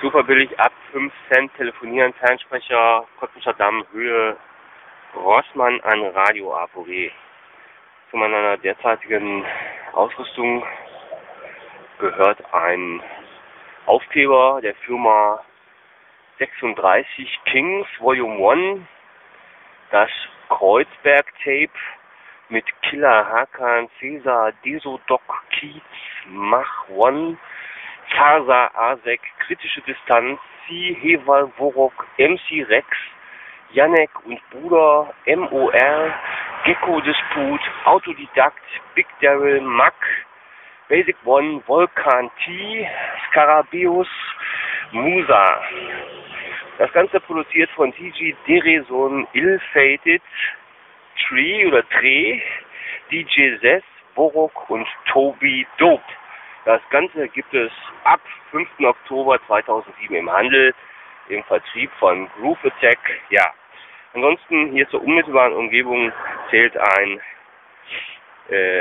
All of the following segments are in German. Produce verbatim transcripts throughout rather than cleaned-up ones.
Super billig, ab fünf Cent telefonieren, Fernsprecher, Cottbusser Damm, Höhe, Rossmann an Radio A V G. Zu meiner derzeitigen Ausrüstung gehört ein Aufkleber der Firma sechsunddreißig Kings Volume eins, das Kreuzberg Tape mit Killer, Hakan, Cäsar, Desodoc, Kiez, Mach One, Farsa, Asek, Kritische Distanz, C, Heval, Vorok, M C Rex, Janek und Bruder, M O R, Gecko Disput, Autodidakt, Big Daryl, Mack, Basic One, Volkan T, Scarabeus, Musa. Das Ganze produziert von T G Dereson, Ill-Fated, Tree oder Tree, D J Zess, Borok und Toby Dope. Das Ganze gibt es ab fünften Oktober zweitausendsieben im Handel, im Vertrieb von Groove Attack. Ja, ansonsten hier zur unmittelbaren Umgebung zählt ein äh,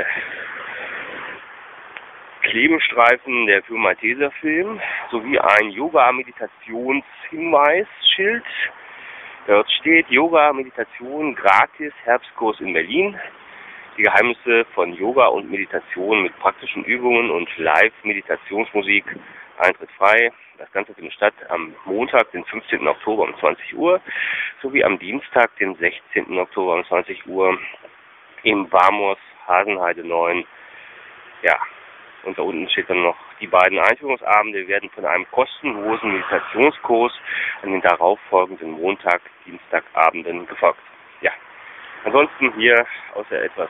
Klebestreifen der Firma Tesafilm sowie ein Yoga-Meditations-Hinweisschild. Dort steht Yoga, Meditation, gratis, Herbstkurs in Berlin. Die Geheimnisse von Yoga und Meditation mit praktischen Übungen und Live-Meditationsmusik, Eintritt frei. Das Ganze findet statt am Montag, den fünfzehnten Oktober um zwanzig Uhr, sowie am Dienstag, den sechzehnten Oktober um zwanzig Uhr im Warmors Hasenheide neun. Ja, und da unten steht dann noch, die beiden Einführungsabende werden von einem kostenlosen Meditationskurs an den darauffolgenden Montag, Dienstagabenden gefolgt. Ja, ansonsten hier außer etwas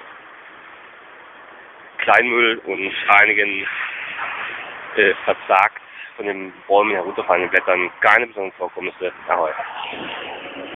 Kleinmüll und einigen äh, verzagt von den Bäumen herunterfallenden Blättern keine besonderen Vorkommnisse. Ahoi.